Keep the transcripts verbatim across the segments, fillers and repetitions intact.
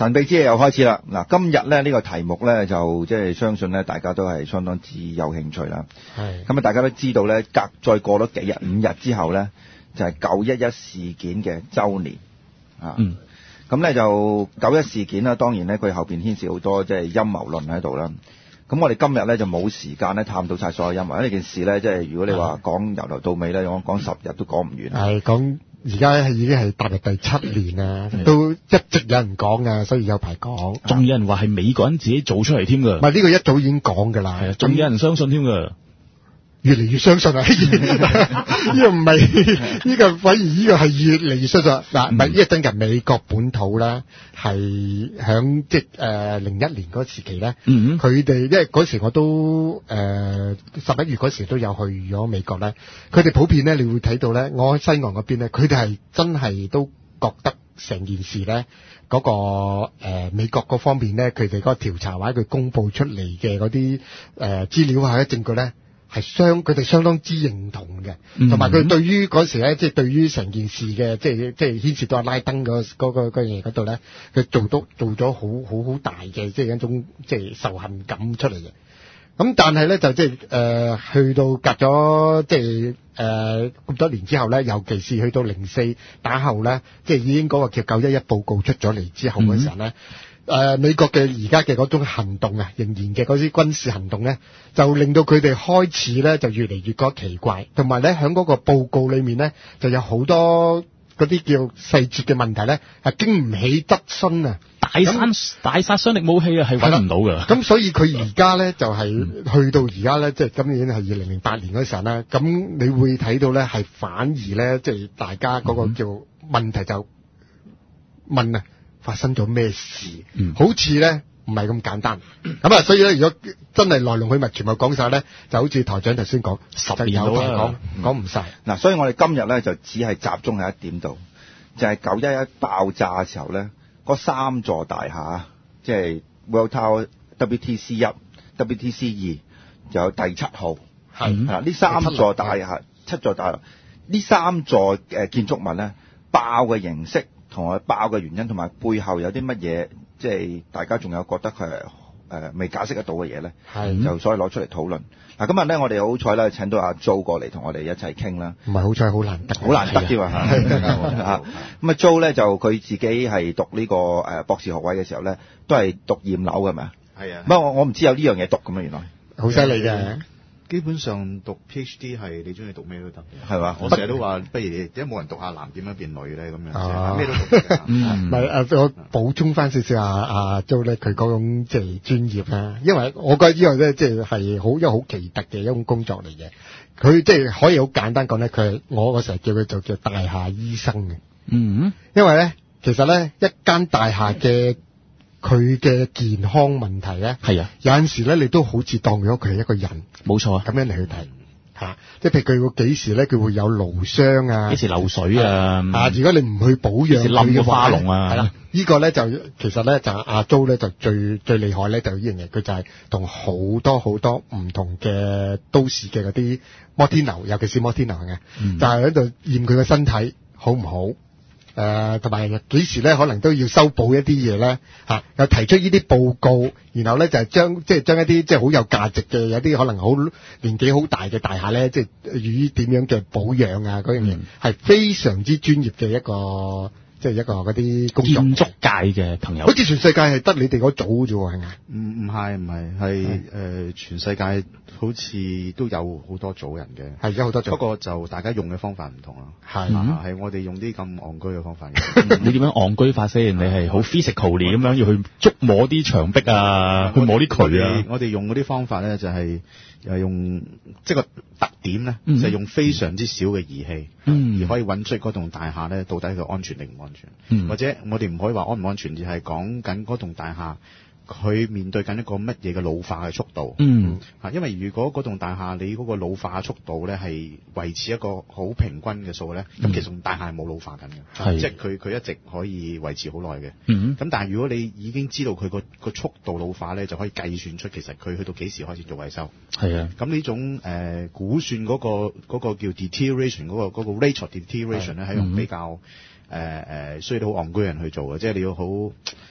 神秘之夜又開始啦！嗱，今日咧呢、這個題目咧就即係相信咧大家都係相當之有興趣啦。係咁啊，大家都知道咧，隔再過多幾日五日之後咧，就係九一一事件嘅週年啊。嗯。咁咧就九一事件啦，當然咧佢後邊牽涉好多即係陰謀論喺度啦。咁我哋今日咧就冇時間咧探討晒所有陰謀，因為呢件事咧即係如果你話講由頭到尾咧，我講十日都講唔完。係講。而家已經係踏入第七年啦，都一直有人講啊，所以有排講。 仲有人話係美國人自己做出嚟添㗎。 唔係呢個一早已經講㗎啦。係啊， 仲有人相信添㗎。 越嚟越相信啊！呢個唔係呢個，反而呢個係越嚟越相信。嗱，唔係呢個真嘅美國本土咧，係響即係誒零一年嗰時期咧，佢哋因為嗰時我都誒十一月嗰時都有去咗美國咧，佢哋普遍咧，你會睇到咧，我喺西岸嗰邊咧，佢哋係真係都覺得成件事咧嗰個誒美國嗰方面咧，佢哋嗰個調查或者佢公佈出嚟嘅嗰啲誒資料或者證據咧。係相佢哋相當之認同嘅，同埋佢對於嗰時咧，即係對於成件事嘅，即係即係牽涉到阿拉登嗰嗰個嗰樣嘢嗰度咧，佢做到做咗好好好大嘅，即係一種即係仇恨感出嚟嘅。咁但係咧就即係誒去到隔咗即係誒咁多年之後咧，尤其是去到零四打後咧，即係已經嗰個叫九一一報告出咗嚟之後嗰時候咧。嗯誒、呃，美國嘅而家嘅嗰種行動啊，仍然嘅嗰啲軍事行動咧，就令到佢哋開始咧就越嚟越覺得奇怪，同埋咧喺嗰個報告裏面咧，就有好多嗰啲叫細節嘅問題咧，係經唔起質詢啊！ 大殺大殺傷力武器啊，係揾唔到㗎。 咁所以佢而家咧就係、是、去到而家咧，即係今年係二零零八年嗰時候咧，咁你會睇到咧係反而咧，即、就、係、是、大家嗰個叫問題就問啊。發生咗咩事？嗯、好似咧唔係咁簡單。咁啊，所以咧，如果真係來龍去脈全部講晒咧，就好似台長頭先講，十年有排講講唔晒。嗱、嗯，所以我哋今日咧就只係集中喺一點度，就係九一一爆炸嘅時候咧，嗰三座大廈，即係 World Tower、W T C 一、W T C 二，就有第七號。係嗱，呢三座大廈，七座大廈，呢三座誒建築物咧爆嘅形式。同埋爆嘅原因，同埋背後有啲乜嘢，即係大家仲有覺得佢係誒未解釋得到嘅嘢咧，係就所以攞出嚟討論。嗱，今日咧我哋好彩咧請到阿 Joe 過嚟同我哋一齊傾啦。唔係好彩，好難得，好難得添啊！咁啊 Joe 咧就佢自己係讀呢個誒博士學位嘅時候咧，都係讀驗樓嘅，係咪啊？係啊。不過我我唔知有呢樣嘢讀咁啊，原來好犀利嘅。 基本上讀 PhD 係你中意讀咩都得嘅， 係嘛？ 我成日都話，不如點解冇人讀下男點樣變女咧？咁樣咩都讀嘅。 唔係誒，我補充翻少少啊啊 Joe 咧，佢嗰種即係專業啦，因為我覺得呢個咧即係係好一個好奇特嘅一種工作嚟嘅。佢即係可以好簡單講咧，佢係我我成日叫佢做叫大廈醫生嘅。嗯，因為咧其實咧一間大廈嘅。佢嘅健康問題咧，係啊，有陣時咧，你都好似當咗佢係一個人，冇錯啊，咁樣嚟去睇嚇，即係譬如佢會幾時咧，佢會有勞傷啊，幾時漏水啊，啊，如果你唔去保養佢嘅花籠啊，係啦，呢個咧就其實咧就阿 Joe 咧就最最厲害咧就呢樣嘢，佢就係同好多好多唔同嘅都市嘅嗰啲摩天樓，尤其是摩天樓嘅，嗯、就係喺度驗佢嘅身體好唔好。誒，同埋幾時咧，可能都要修補一啲嘢咧，吓、啊，又提出呢啲報告，然後咧就係將即係將一啲即係好有價值嘅，有啲可能好年紀好大嘅大廈咧，即係於點樣嘅保養啊，嗰樣嘢係非常之專業嘅一個。即係一個嗰啲工作建築界嘅朋友，好似全世界係得你哋嗰組啫喎，係咪？ 唔唔係唔係係誒，全世界好似都有好多組人嘅，係有好多組。不過就大家用嘅方法唔同咯，係係我哋用啲咁戇居嘅方法嘅。 你點樣戇居法先？你係好 physically 咁樣要去觸摸啲牆壁啊，去摸啲渠啊。 我哋用嗰啲方法咧就係誒用即係個特點咧，就係用非常之少嘅儀器，而可以揾出嗰棟大廈咧到底佢安全定唔安全。嗯、或者我哋唔可以話安唔安全，而係講緊嗰棟大廈佢面對緊一個乜嘢嘅老化嘅速度。嗯，嚇，因為如果嗰棟大廈你嗰個老化速度咧係維持一個好平均嘅數咧，咁、嗯、其實棟大廈係冇老化緊嘅，即係佢佢一直可以維持好耐嘅。嗯，咁但係如果你已經知道佢個個速度老化咧，就可以計算出其實佢去到幾時開始做維修。係啊，咁呢種誒、呃、估算嗰、嗰個嗰個叫 deterioration 嗰、嗰個嗰、嗰個 rate of deterioration 咧係用比較。誒誒、呃，需要好戇居人去做嘅，即係你要好好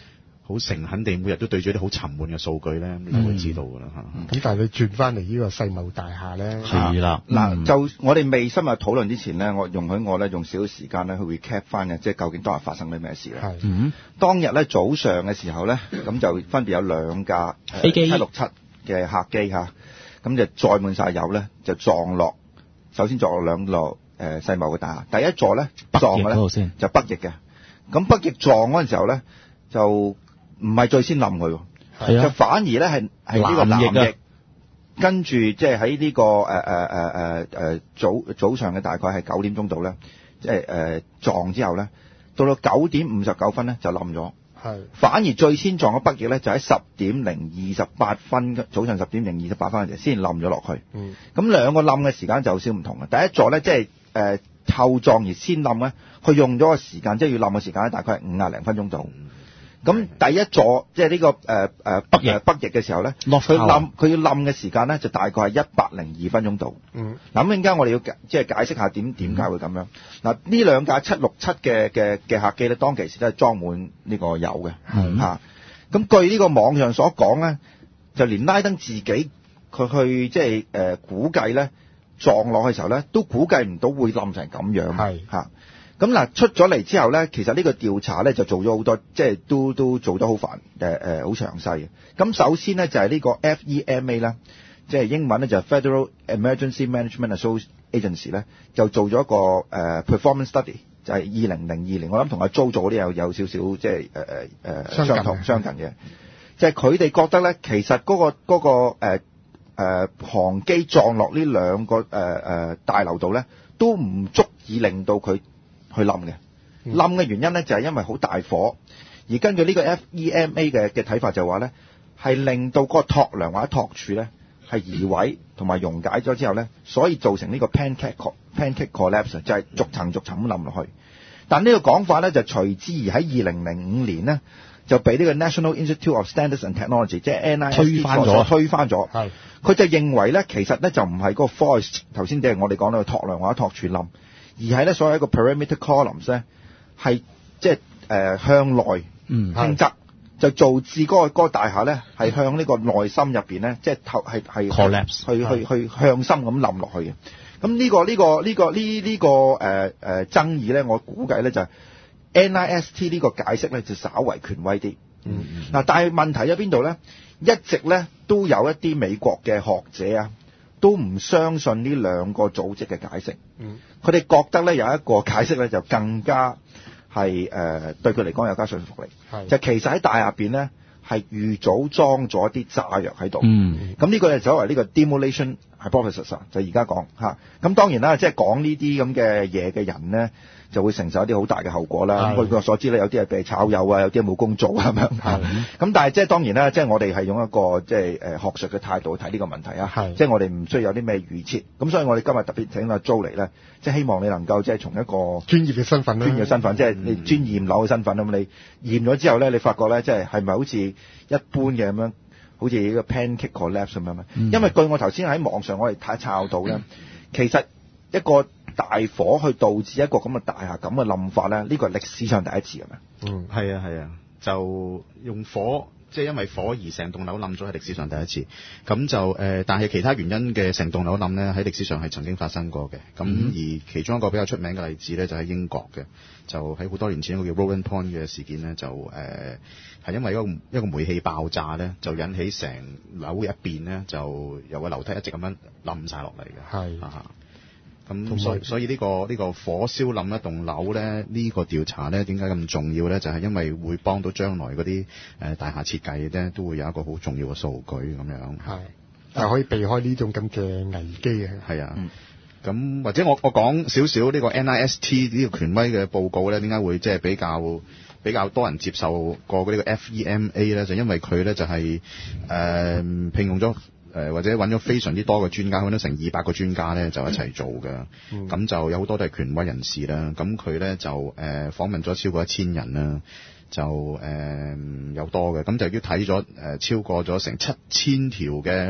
好誠懇地每日都對住啲好沉悶嘅數據咧，你就會知道㗎啦嚇。 咁、嗯、但係你轉翻嚟呢個世貿大廈咧， 係啦， 嗱就我哋未深入討論之前咧，我容許我咧用少少時間咧去 recap 翻嘅，即係究竟當日發生啲咩事咧。 係， 嗯， 當日咧早上嘅時候咧，咁就分別有兩架飛機七六七嘅客機嚇，咁就載滿晒油咧，就撞落，首先撞落兩座誒世貿嘅大廈。第一座咧撞嘅咧就北翼嘅，咁北翼撞嗰陣時候咧就唔係最先冧佢， 係啊， 就反而咧係係呢個南翼。跟住即係喺呢個誒誒誒誒誒早早上嘅大概係九點鐘度咧，即係誒撞之後咧，到到九點五十九分咧就冧咗。 係。反而最先撞嘅北翼咧，就喺十點零二十八分，早上十點零二十八分嘅時先冧咗落去。 嗯。咁兩個冧嘅時間就有少唔同嘅。第一座咧，即係誒後撞而先冧咧，佢用咗個時間，即係要冧嘅時間咧，大概係五廿零分鐘度。咁第一座即係呢個誒誒北誒北翼嘅時候咧，佢冧佢要冧嘅時間咧就大概係一百零二分鐘度。 嗯。 嗱咁陣間我哋要即係解釋下點點解會咁樣。嗱呢兩架七六七嘅嘅嘅客機咧，當其時都係裝滿呢個油嘅。 係嚇。咁據呢個網上所講咧，就連拉登自己佢去即係誒估計咧撞落去嘅時候咧，都估計唔到會冧成咁樣。 係嚇。咁嗱出咗嚟之後咧，其實呢個調查咧就做咗好多，即係都都做得好煩，誒誒好詳細嘅。咁首先咧就係呢個 F E M A 啦，即係英文咧就係 Federal Emergency Management Agency 咧，就做咗一個誒、呃、performance study，就係二零零二年，我諗同阿 Jo 做嗰啲有有少少即係誒誒誒相同相近嘅，即係佢哋覺得咧，其實嗰、嗰個嗰、嗰個誒、呃呃、航機撞落呢兩個誒誒、呃、大樓度咧，都唔足以令到佢去冧嘅，冧嘅原因咧就係因為好大火，而根據呢個 F E M A 嘅嘅睇法就話咧，係令到嗰個托梁或者托柱咧係移位同埋溶解咗之後咧，所以造成呢個 pancake pancake collapse， 就係逐層逐層咁冧落去。但呢個講法咧就隨之而喺二零零五年呢，就俾呢個 National Institute of Standards and Technology 即係 N I S T 推翻咗， 推翻咗。 係， 佢就認為咧，其實咧就唔係嗰個 force 頭先即係我哋講到托梁或者托柱冧。而係咧，所有一個 perimeter columns 咧，係即係誒向內傾側，就導致嗰個嗰個大廈咧係向呢個內心入邊咧，即係透係係 collapse 去去去向心咁冧落去嘅。咁呢個呢個呢個呢呢個誒誒爭議咧，我估計咧就係 N I S T 呢個解釋咧就稍為權威啲。 嗯。 嗱，但係問題喺邊度咧？一直咧都有一啲美國嘅學者啊，都唔相信呢兩個組織嘅解釋。 嗯。 佢哋覺得咧有一個解釋咧就更加係誒、呃、對佢嚟講有加信服力，就其實喺大廈入邊咧係預早裝咗啲炸藥喺度。 嗯， 咁呢個就所謂呢個 demolition hypothesis 啊，就而家講嚇。咁當然啦，即係講呢啲咁嘅嘢嘅人咧，就會承受一啲好大嘅後果啦。據我所知咧，有啲係被炒魷啊，有啲冇工做咁樣。咁但係即係當然啦，即係我哋係用一個即係誒學術嘅態度去睇呢個問題啊。即係我哋唔需要有啲咩預設。咁所以我哋今日特別請阿 Jo 嚟咧，即係希望你能夠即係從一個專業嘅身份啦， 專業嘅身份，即係你專驗樓嘅身份。咁你驗咗之後咧，你發覺咧，即係係咪好似一般嘅咁樣，好似呢個 pancake collapse 咁樣咧？因為據我頭先喺網上我哋睇抄到咧，其實一個大火去導致一個咁嘅大廈咁嘅冧法咧，呢個係歷史上第一次嘅咩？ 嗯，係啊係啊，就用火，即係因為火而成棟樓冧咗，係歷史上第一次。咁就誒、呃，但係其他原因嘅成棟樓冧咧，喺歷史上係曾經發生過嘅。咁、嗯、而其中一個比較出名嘅例子咧，就喺英國嘅，就喺好多年前一個叫 Rowan Point 嘅事件咧，就誒係、呃、因為一個一個煤氣爆炸咧，就引起成樓一邊咧，就由個樓梯一直咁樣冧晒落嚟嘅。係啊。咁所以所以呢、呢個呢、呢個火燒冧一棟樓咧，呢、呢個調查咧點解咁重要咧？就係、是、因為會幫到將來嗰啲誒大廈設計咧，都會有一個好重要嘅數據咁樣。係， 就可以避開呢種咁嘅危機嘅。係啊， 咁、嗯、或者我我講少少呢個 N I S T 呢個權威嘅報告咧，點解會即係比較比較多人接受過呢個 F E M A 咧？就因為佢咧就係、是、誒、呃、聘用咗。誒或者揾咗非常之多嘅專家，揾咗成二百個專家咧，就一齊做嘅。咁、嗯、就有好多都係權威人士啦。咁佢咧就誒、呃、訪問咗超過一千人啦，就誒、呃、有多嘅。咁就已經睇咗誒超過咗成七千條嘅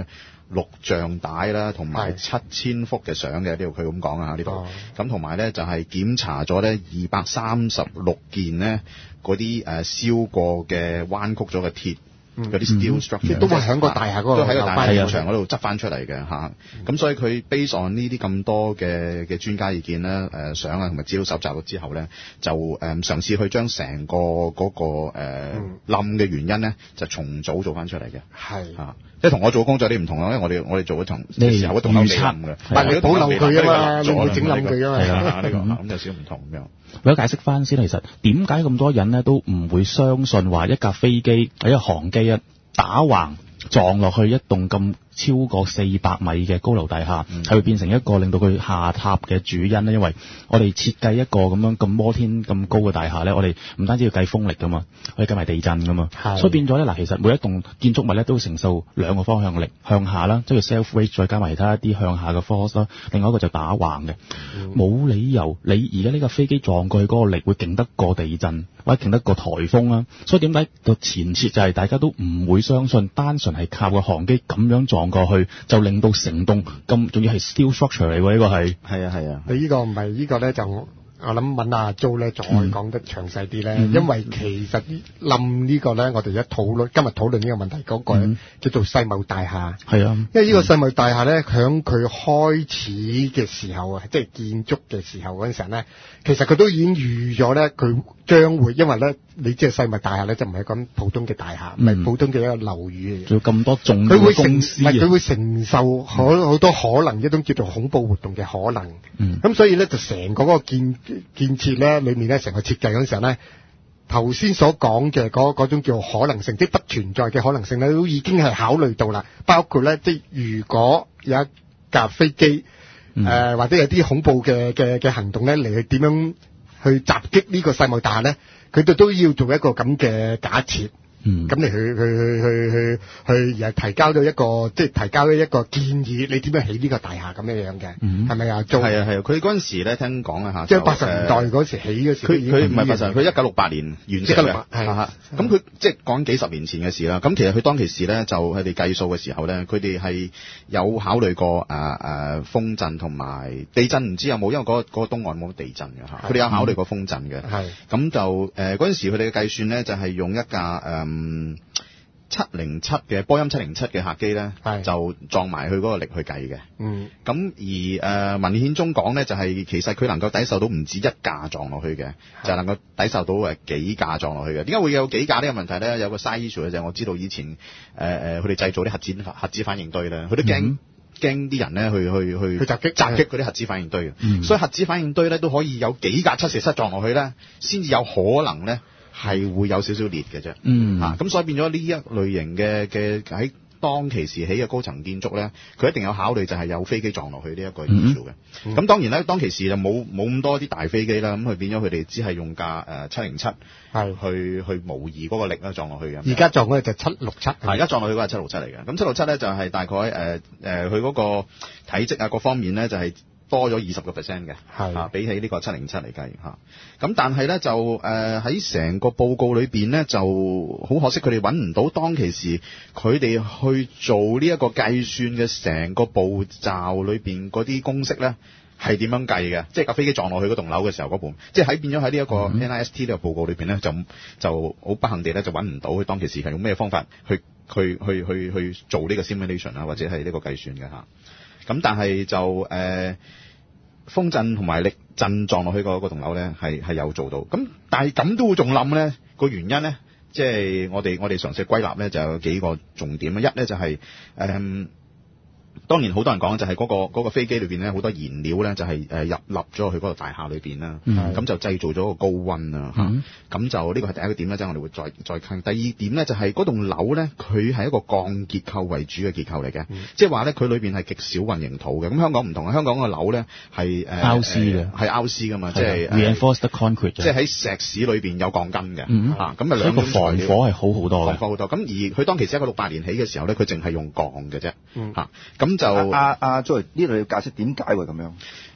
錄像帶啦，同埋七千幅嘅相嘅，呢度佢咁講啊，呢度。咁同埋咧就係檢查咗咧二百三十六件呢嗰啲誒燒過嘅彎曲咗嘅鐵。嗰啲 steel structure、嗯、 都係喺個大廈嗰個， 都喺個大廈現場嗰度執翻出嚟嘅嚇。咁、嗯、所以佢 base on 呢啲咁多嘅嘅專家意見咧，誒、呃、相啊同埋資料搜集咗之後咧，就誒、呃、嘗試去將成個嗰、那個誒冧嘅原因咧，就重組做翻出嚟嘅。係嚇，即係同我做嘅工作有啲唔同咯，因為我哋我哋做嗰層時候嗰棟樓未冧嘅，唔係你保留佢啊嘛，你會整冧佢啊嘛。係啊，呢個咁有少少唔同咁樣。 為咗解釋翻先，其實點解咁多人咧都唔會相信話一架飛機一個航機啊打橫撞落去一棟咁超過四百米嘅高樓大廈，係、嗯、會變成一個令到佢下塌嘅主因咧。因為我哋設計一個咁樣咁摩天咁高嘅大廈咧，我哋唔單止要計風力噶嘛，我哋計埋地震噶嘛，所以變咗咧嗱，其實每一棟建築物咧都會承受兩個方向力，向下啦，即係 self weight，再加埋其他一啲向下嘅 force 啦，另外一個就打橫嘅，冇、嗯、理由你而家呢架飛機撞過去嗰個力會勁得過地震或者勁得過颱風啦。所以點解個前設就係大家都唔會相信單純係靠個航機咁樣撞過去就令到成棟咁，仲要係 steel structure 嚟喎，呢個係係啊係啊。你呢個唔係呢個咧，就我諗揾阿 Jo 咧再講得詳細啲咧，因為其實冧呢個咧，我哋一討論今日討論呢個問題嗰、那個、嗯、叫做世貿大廈，係啊，因為呢個世貿大廈咧，響佢開始嘅時候啊，即係建築嘅時候嗰陣時候咧，其實佢都已經預咗咧，佢將會因為咧。你即係世貿大廈咧，就唔係咁普通嘅大廈，唔、嗯、係普通嘅一個樓宇嚟嘅。仲有咁多重要嘅公司，佢會承受好好多可能、嗯、一種叫做恐怖活動嘅可能。咁、嗯、所以咧，就成個嗰個建建設咧，裏面咧，成個設計嗰陣時候咧，頭先所講嘅嗰嗰種叫可能性，即係不存在嘅可能性咧，都已經係考慮到啦。包括咧，即係如果有一架飛機，誒、嗯呃、或者有啲恐怖嘅嘅嘅行動咧，嚟去點樣去襲擊呢個世貿大廈咧？佢哋都要做一個咁嘅假設，嗯，咁你去去去去去去而係提交咗一個，即係提交咗一個建議，你點樣起呢個大廈咁樣樣嘅，嗯，係咪啊？做係啊係啊，佢嗰陣時咧聽講啊嚇， 即係八十年代嗰時起嗰時， 佢佢唔係八十，佢一九六八年完成嘅，係啊，咁佢即係講幾十年前嘅事啦。咁其實佢當其時咧就佢哋計數嘅時候咧，佢哋係有考慮過誒誒、呃、風震同埋地震，唔知有冇，因為嗰、嗰個嗰個東岸冇地震嘅嚇，佢哋有考慮過風震嘅，係咁就誒嗰陣時佢哋嘅計算咧就係用一架誒。嗯七零七嘅波音七零七嘅客機咧，就撞埋佢嗰個力去計嘅。嗯，咁而誒、呃、文獻中講咧，就係、是、其實佢能夠抵受到唔止一架撞落去嘅，就能夠抵受到誒幾架撞落去嘅。點解會有幾架呢個問題咧？有個 side issue 嘅就係我知道以前誒誒佢哋製造啲核子核子反應堆咧，佢都驚驚啲人咧去去去去襲擊襲擊嗰啲核子反應堆嘅、嗯。所以核子反應堆咧都可以有幾架七四七撞落去咧，先至有可能咧。係會有少少裂嘅啫，嗯，嚇、啊，咁所以變咗呢一類型嘅嘅喺當其時起嘅高層建築咧，佢一定有考慮就係有飛機撞落去呢一個因素嘅。咁、嗯嗯、當然咧，當其時就冇冇咁多啲大飛機啦，咁佢變咗佢哋只係用架誒七零七係去去模擬嗰個力啦撞落去嘅。而家撞嗰個就七六七，係而家撞落去嗰個係七六七嚟嘅。咁七六七咧就係大概誒誒佢嗰個體積啊各方面咧就係、是。多咗二十個 percent 嘅，係啊，比起呢個七零七嚟計嚇。咁但係咧就誒喺成個報告裏邊咧就好可惜，佢哋揾唔到當其時佢哋去做呢一個計算嘅成個步驟裏邊嗰啲公式咧係點樣計嘅？即係架飛機撞落去嗰棟樓嘅時候嗰部，即係喺變咗喺呢一個 N I S T 呢個報告裏邊咧就就好不幸地咧就揾唔到佢當其時係用咩方法去去去去去做呢個 simulation 啊或者係呢個計算嘅嚇。咁但係就誒、呃、風震同埋力震撞落去個嗰棟樓咧，係係有做到。咁但係咁都會仲冧咧，個原因咧，即係我哋我哋嘗試歸納咧，就有幾個重點。一咧就係、是、誒。呃當然好多人講就係嗰、那個嗰、那個飛機裏邊咧好多燃料咧就係、是、誒入入咗去嗰個大廈裏邊啦，咁、嗯、就製造咗個高溫啊嚇，咁、嗯、就呢個係第一個點咧，即、就、係、是、我哋會再再傾。第二點咧就係嗰棟樓咧，佢係一個鋼結構為主嘅結構嚟嘅，即係話咧佢裏邊係極少混凝土嘅。咁香港唔同啊，香港個樓咧係誒 R C 嘅，係 R C 噶嘛，即係 reinforced concrete，即係喺石屎裏邊有鋼筋嘅嚇，咁啊兩個防火係好好多嘅，防火好多。咁而佢當其時一個六八年起嘅時候咧，佢淨係用鋼嘅啫嚇。咁就阿阿 Joy 呢度要解釋點解會咁樣嗱？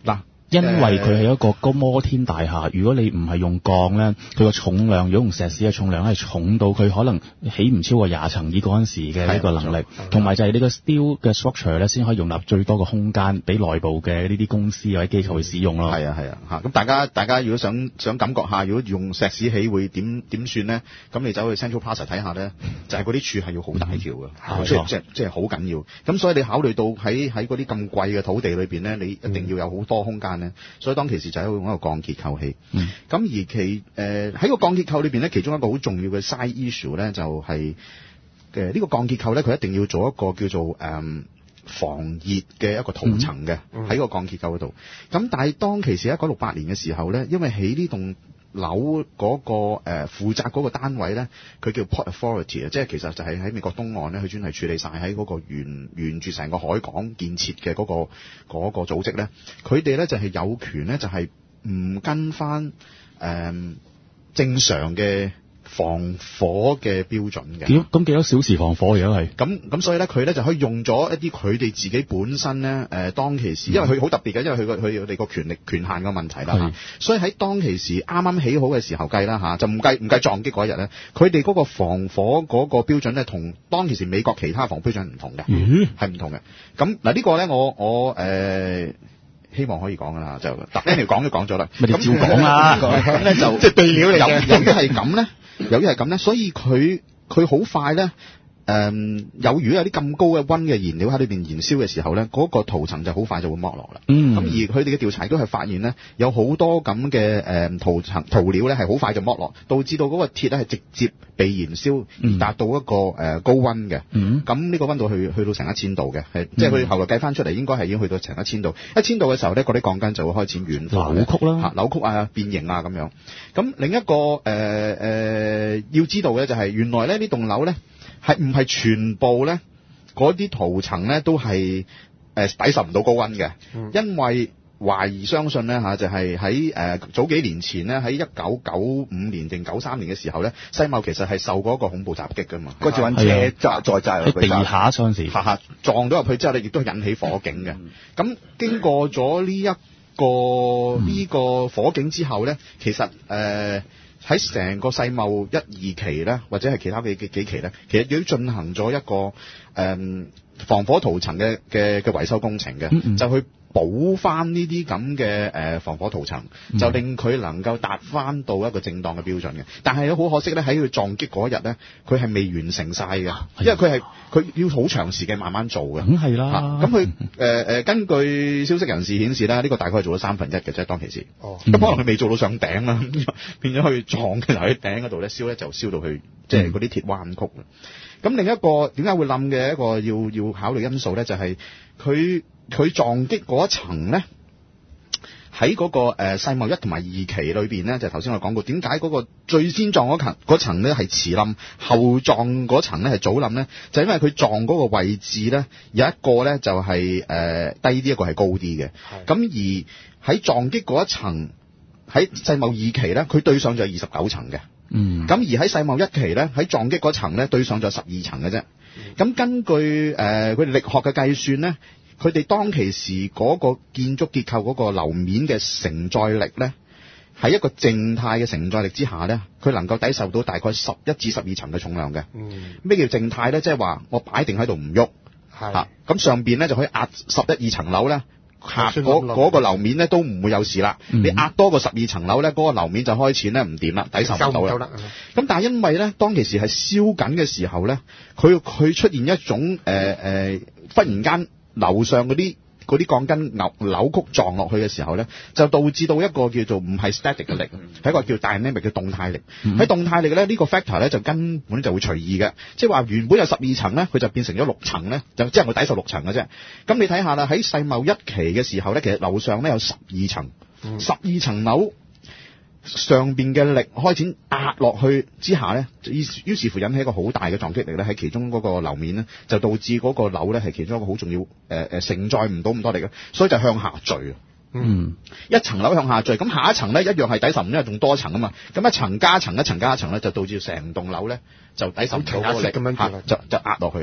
因為佢係一個高摩天大廈，如果你唔係用鋼咧，佢個重量，如果用石屎嘅重量係重到佢可能起唔超過廿層以嗰陣時嘅呢個能力，同埋就係呢個 steel 嘅 structure 咧，先可以容納最多嘅空間俾內部嘅呢啲公司或者機構去使用咯。 係啊係啊嚇，咁大家大家如果想想感覺下，如果用石屎起會點點算咧？咁你走去 Central Plaza 睇下咧，就係嗰啲柱係要好大條嘅， 嗯、 即係即係即係好緊要。咁所以你考慮到喺喺嗰啲咁貴嘅土地裏邊咧，你一定要有好多空間咧。所以當其時就係用一個鋼結構器。咁、嗯、而其誒喺、呃、個鋼結構裏邊咧，其中一個好重要嘅 side issue 咧，就係嘅呢個鋼結構咧，佢一定要做一個叫做誒、嗯、防熱嘅一個塗層嘅喺、嗯、個鋼結構嗰度。咁但係當其時一九六八年嘅時候咧，因為起呢棟樓嗰、那個誒、呃、負責嗰個單位咧，佢叫 Port Authority 啊，即係其實就係喺美國東岸咧，佢專係處理晒喺嗰個沿沿住成個海港建設嘅嗰、那個嗰、那個組織咧，佢哋咧就係、是、有權咧就係、是、唔跟翻誒、呃、正常嘅防火嘅標準嘅。 點咁幾多小時防火而家係？ 咁咁所以咧，佢咧就可以用咗一啲佢哋自己本身咧誒、呃、當其時，因為佢好特別嘅，因為佢個佢哋個權力權限嘅問題啦嚇，所以喺當其時啱啱起好嘅時候計啦嚇，就唔計唔計撞擊嗰一日咧，佢哋嗰個防火嗰個標準咧，同當其時美國其他防火標準唔同嘅，係、嗯、唔同嘅。咁嗱呢個咧，我我誒。呃希望可以講噶啦，就嗱 Daniel 講都講咗啦， 咪你照講啦。 咁咧就即係備料嚟嘅。 由於係咁咧，由於係咁咧，所以佢佢好快咧。誒、嗯、有如果有啲咁高嘅溫嘅燃料喺裏邊燃燒嘅時候咧，嗰、那個塗層就好快就會剝落啦。嗯，咁而佢哋嘅調查都係發現咧，有好多咁嘅誒塗層塗料咧係好快就剝落，導致到嗰個鐵咧係直接被燃燒，而達到一個誒、呃、高溫嘅。嗯，咁呢個溫度去去到成一千度嘅，係即係佢後來計翻出嚟應該係已經去到成一千度。一千度嘅時候咧，嗰啲鋼筋就會開始軟化、 扭曲啦， 扭曲啊、變形啊咁樣。咁另一個誒誒、呃呃、要知道嘅就係、是、原來咧呢棟樓咧。係唔係全部咧？嗰啲塗層咧都係誒抵受唔到高溫嘅、嗯，因為懷疑相信咧嚇就係喺誒早幾年前咧喺一九九五年定九三年嘅時候咧，世貿其實係受過一個恐怖襲擊㗎嘛。 嗰次揾車炸再炸入去地下嗰陣時， 下下撞咗入去之後咧，亦都引起火警嘅。咁、嗯、經過咗呢一個呢、嗯、個火警之後咧，其實誒。呃喺成個世貿一二期咧，或者係其他嘅幾幾期咧，其實已經進行咗一個誒、嗯、防火塗層嘅嘅嘅維修工程嘅、嗯嗯，就去補翻呢啲咁嘅誒防火塗層，就令佢能夠達翻到一個正當嘅標準嘅。但係好可惜咧，喺佢撞擊嗰日咧，佢係未完成晒嘅，因為佢係佢要好長時間慢慢做嘅。 梗係啦， 咁佢誒誒根據消息人士顯示咧，呢、呢個大概係做咗三分一嘅啫，當其時。哦，咁可能佢未做到上頂啦，變咗去撞嘅時候喺頂嗰度咧燒咧就燒到去即係嗰啲鐵彎曲。咁、嗯、另一個點解會冧嘅一個要要考慮因素咧，就係佢。佢撞擊嗰一層咧，喺嗰、那個誒世貿一同埋二期裏邊咧，就頭先我講過，點解嗰個最先撞嗰層嗰層咧係遲冧，後撞嗰層咧係早冧咧？就因為佢撞嗰個位置咧，有一個咧就係、是、誒、呃、低啲，一個係高啲嘅。咁而喺撞擊嗰一層喺世貿二期咧，佢對上就係二十九層嘅。嗯。咁而喺世貿一期咧，喺撞擊嗰層咧對上就十二層嘅啫。咁、嗯、根據誒佢哋力學嘅計算咧。佢哋當其時嗰個建築結構嗰個樓面嘅承載力咧，喺一個靜態嘅承載力之下咧，佢能夠抵受到大概十一至十二層嘅重量嘅。嗯，咩叫靜態咧？即係話我擺定喺度唔喐，係嚇，咁上邊咧就可以壓十一二層樓咧，壓嗰嗰個樓面咧都唔會有事啦、嗯。你壓多過十二層樓咧，嗰、嗰個樓面就開始咧唔掂啦，抵受唔到啦。咁但係因為咧，當其時係燒緊嘅時候咧，佢佢出現一種誒誒、呃，忽然間。樓上嗰啲嗰啲鋼筋扭扭曲撞落去嘅時候咧，就導致到一個叫做唔係 static 嘅力，係、嗯、一個叫 dynamic 嘅動態力。喺、嗯、動態力咧，呢、呢個 factor 咧就根本就會隨意嘅，即係話原本有十二層咧，佢就變成咗六層咧，就即係我抵受六層嘅啫。咁你睇下啦，喺世貿一期嘅時候咧，其實樓上咧有十二層，十二層樓。上邊嘅力開始壓落去之下咧，於於是乎引起一個好大嘅撞擊力咧，喺其中嗰個樓面咧，就導致嗰個樓咧係其中一個好重要誒誒、呃、承載唔到咁多力嘅，所以就向下墜啊。嗯，一層樓向下墜，咁下一層咧一樣係抵受唔到，因為仲多層啊嘛。咁一層加一層，一層加一層咧，就導致成棟樓咧就抵受唔到嗰個力，咁樣就就壓落去啦。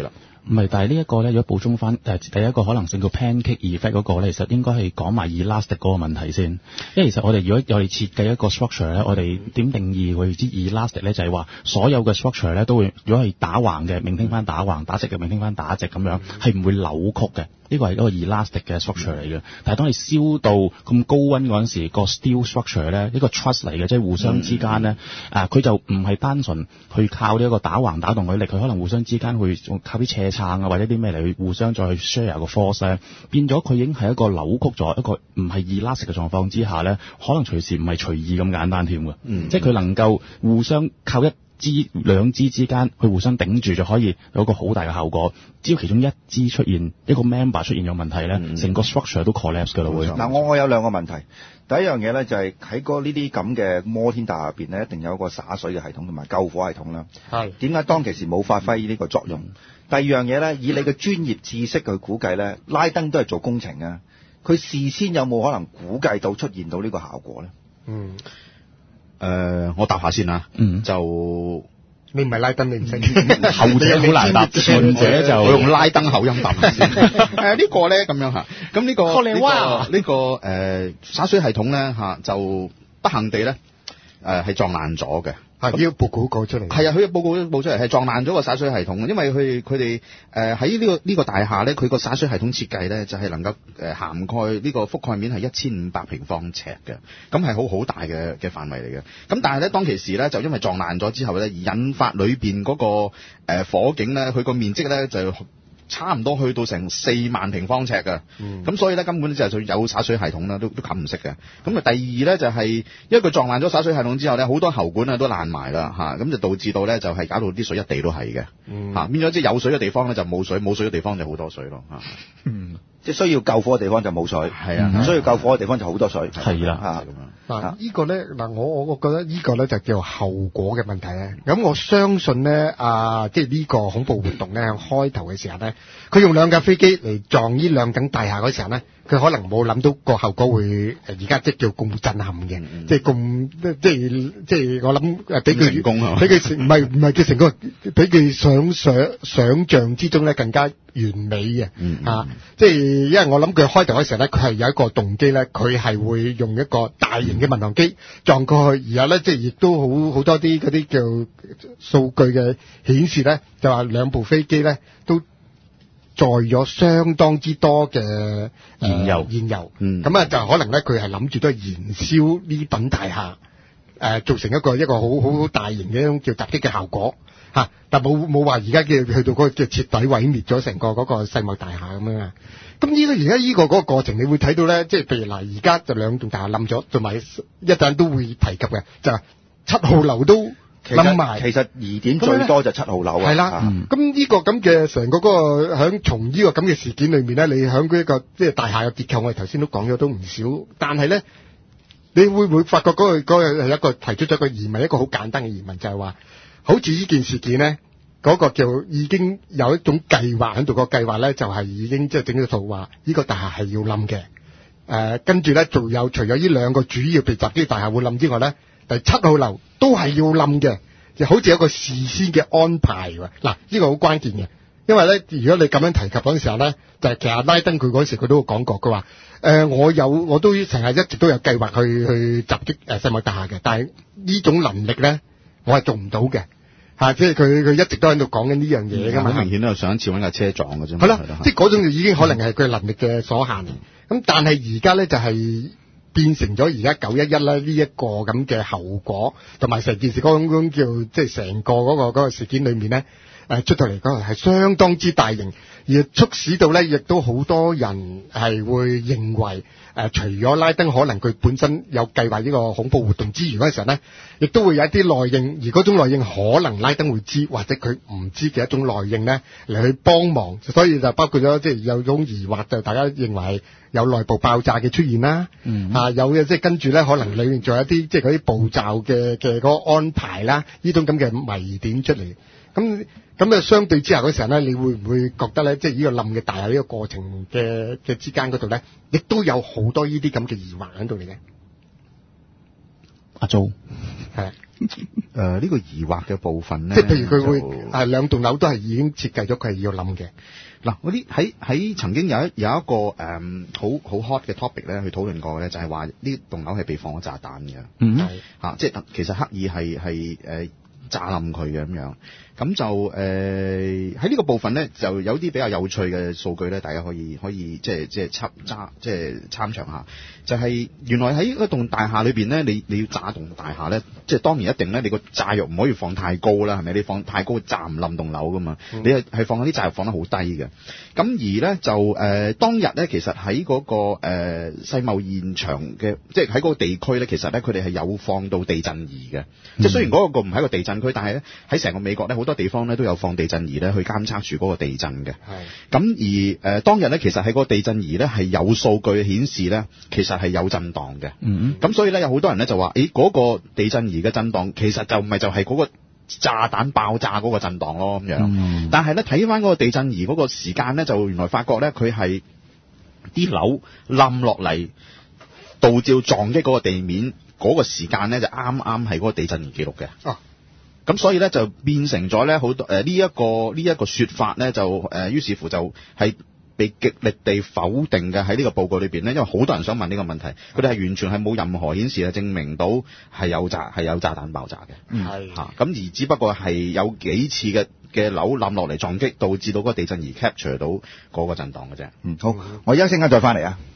唔係，但係呢一個咧，如果補充翻誒第一個可能性叫 pancake effect 嗰個咧，其實應該係講埋 elastic 嗰個問題先。因為其實我哋如果我哋設計一個 structure 咧，我哋點定義佢之 elastic 咧，就係話所有嘅 structure 咧都會，如果係打橫嘅，maintain翻打橫；打直嘅，maintain翻打直咁樣，係唔會扭曲嘅。呢個係一個 elastic 嘅 structure 嚟嘅。但係當你燒到咁高溫嗰陣時，個 steel structure 咧，呢個 truss 嚟嘅，即係互相之間咧，啊佢就唔係單純去靠呢一個打橫打動佢力，佢可能互相之間會靠啲斜撐啊，或者啲咩嚟去互相再去 share 個 force 咧，變咗佢已經係一個扭曲咗一個唔係 elastic 嘅狀況之下咧，可能隨時唔係隨意咁簡單添嘅，嗯、即係佢能夠互相靠一支兩支之間去互相頂住就可以有一個好大嘅效果。只要其中一支出現一個 member 出現有問題咧，成、嗯、個 structure 都 collapse 㗎啦會。 嗱，我我有兩個問題。第一樣嘢咧就係喺嗰呢啲咁嘅摩天大廈入邊咧，一定有一個灑水嘅系統同埋救火系統啦。係點解當其時冇發揮呢個作用？第二樣嘢咧，以你嘅專業知識去估計咧，拉登都係做工程啊，佢事先有冇可能估計到出現到呢個效果咧？嗯。 誒、呃，我答下先啦。嗯，就你唔係拉登，你唔識。 後者好難答，前者就我用拉登口音答先。誒、呃，這個、呢個咧咁樣嚇，咁呢、這個呢、這個呢、這個誒灑水系統咧嚇，就不幸地咧誒係撞爛咗嘅。 係要報告告出嚟。 係啊，佢嘅報告報出嚟係撞爛咗個灑水系統，因為佢佢哋誒喺呢個呢、這個大廈咧，佢個灑水系統設計咧就係、是、能夠誒涵蓋呢個覆蓋面係一千五百平方尺嘅，咁係好好大嘅嘅範圍嚟嘅。咁但係咧當其時咧就因為撞爛咗之後咧，而引發裏邊嗰、那個誒、呃、火警咧，佢個面積咧就差唔多去到成四萬平方尺㗎，咁、嗯、所以咧根本就係有灑水系統啦，都都冚唔熄嘅。咁啊第二咧就係、是、因為佢撞爛咗灑水系統之後咧，好多喉管啊都爛埋啦嚇，咁就導致到咧就係搞到啲水一地都係嘅嚇，變咗即係有水嘅地方咧就冇水，冇水嘅地方就好多水咯嚇。嗯，即係需要救火嘅地方就冇水，係啊，唔需要救火嘅地方就好多水，係啦嚇。 嗱，依個咧嗱，我我覺得呢個咧就叫後果嘅問題咧。咁我相信咧，啊，即係呢個恐怖活動咧，開頭嘅時候咧，佢用兩架飛機嚟撞呢兩等大廈嗰時候咧，佢可能冇諗到個後果會誒而家即係叫咁震撼嘅、嗯，即係咁即係即係我諗誒俾佢成功啊，俾佢成唔係唔係叫成功，俾佢想想想像之中咧更加完美嘅、嗯嗯啊、即係因為我諗佢開頭嗰時候咧，佢係有一個動機咧，佢係會用一個大型嘅民航機撞過去，然後咧即係亦都好好多啲嗰啲叫數據嘅顯示咧，就話兩部飛機咧都載咗相當之多嘅燃油，燃油，咁啊、嗯、就可能咧佢係諗住都係燃燒呢棟大廈，誒、呃、造成一個一個好好好大型嘅一種叫襲擊嘅效果嚇、啊，但冇冇話而家嘅去到嗰個叫徹底毀滅咗成個嗰個世貿大廈咁樣啊。咁呢個而家呢個嗰個過程，你會睇到咧，即係譬如嗱，而家就兩棟大廈冧咗，同埋一陣都會提及嘅，就係七號樓都冧埋。其實疑點最多就七號樓啊。係啦，咁呢個咁嘅成個嗰個響從呢個咁嘅事件裏面咧，你響嗰一個即係大廈嘅結構，我哋頭先都講咗都唔少，但係咧，你會唔會發覺嗰個嗰個係一個提出咗一個疑問，一個好簡單嘅疑問，就係話，好似呢件事件咧。嗰、那個叫已經有一種計劃喺度，個計劃咧就係、是、已經即係整咗套話，呢個大廈係要冧嘅。誒、呃，跟住咧仲有除咗呢兩個主要被襲擊大廈會冧之外咧，第七號樓都係要冧嘅，就好似有一個事先嘅安排喎。嗱，呢、這個好關鍵嘅，因為咧，如果你咁樣提及嗰陣時候咧，就係、是、其實拉登佢嗰時佢都講過，佢話誒我有我都成日一直都有計劃去去襲擊誒世貿大廈嘅，但係呢種能力咧，我係做唔到嘅。啊！即係佢佢一直都喺度講緊呢樣嘢㗎嘛，好明顯都係上一次揾架車撞嘅啫。係啦，即係嗰種已經可能係佢能力嘅所限。咁、嗯、但係而家咧就係、是、變成咗而家九一一咧呢一個咁嘅後果，同埋成件事嗰種叫即係成個嗰、那個嗰、那個事件裏面咧，誒、呃、出到嚟嗰個係相當之大型，而促使到咧亦都好多人係會認為。誒、呃，除咗拉登可能佢本身有計劃呢個恐怖活動之餘嗰陣時候咧，亦都會有一啲內應，而嗰種內應可能拉登會知，或者佢唔知嘅一種內應咧嚟去幫忙，所以就包括咗即係有種疑惑，就大家認為有內部爆炸嘅出現啦，嗯、啊有嘅即係跟住咧可能裏面仲有一啲即係嗰啲步驟嘅嘅嗰個安排啦，呢種咁嘅謎點出嚟。咁咁啊，相對之下嗰時候咧，你會唔會覺得咧，即係呢個冧嘅大廈呢個過程嘅嘅之間嗰度咧，亦都有好多呢啲咁嘅疑惑喺度嚟嘅？ 阿 Jo， 係啊。 誒呢、呃這個疑惑嘅部分咧， 即係譬如佢會係兩棟樓都係已經設計咗，佢係要冧嘅。 嗱，嗰啲喺喺曾經有一有一個誒好好 hot 嘅 topic 咧，去討論過咧，就係話呢棟樓係被放咗炸彈嘅。 嗯， 係嚇、啊，即係其實刻意係係誒炸冧佢嘅咁樣。咁就誒喺呢個部分咧，就有啲比較有趣嘅數據咧，大家可以可以即係即係參揸即係參詳下。就係、是、原來喺一棟大廈裏邊咧，你你要炸棟大廈咧，即係當然一定咧，你個炸藥唔可以放太高啦，係咪？你放太高炸唔冧棟樓噶嘛？嗯、你係係放嗰啲炸藥放得好低嘅。咁而咧就誒、呃、當日咧，其實喺嗰、那個誒、呃、世貿現場嘅，即係喺嗰個地區咧，其實咧佢哋係有放到地震儀嘅。嗯、即係雖然嗰個唔係一個地震區，但係咧喺成個美國咧好多地方咧都有放地震儀咧去監測住嗰個地震嘅。係。咁而誒、呃、當日咧，其實喺嗰個地震儀咧係有數據顯示咧，其實係有震盪嘅。嗯。咁所以咧有好多人咧就話，誒嗰、那個地震儀嘅震盪其實就唔係就係嗰個炸彈爆炸嗰個震盪咯咁樣。嗯。但係咧睇翻嗰個地震儀嗰個時間咧，就原來發覺咧佢係啲樓冧落嚟，導致撞擊嗰個地面嗰、那個時間咧就啱啱係嗰個地震儀記錄嘅。哦。咁所以咧就變成咗咧好多誒呢一個呢一、這個說法咧就誒、呃、於是乎就係被極力地否定嘅喺呢個報告裏邊咧，因為好多人想問呢個問題，佢哋係完全係冇任何顯示係證明到係有炸係有炸彈爆炸嘅。係嚇咁而只不過係有幾次嘅嘅樓冧落嚟撞擊，導致到嗰個地震而 capture 到嗰個震盪嘅啫。 嗯，好，我休息間再翻嚟啊。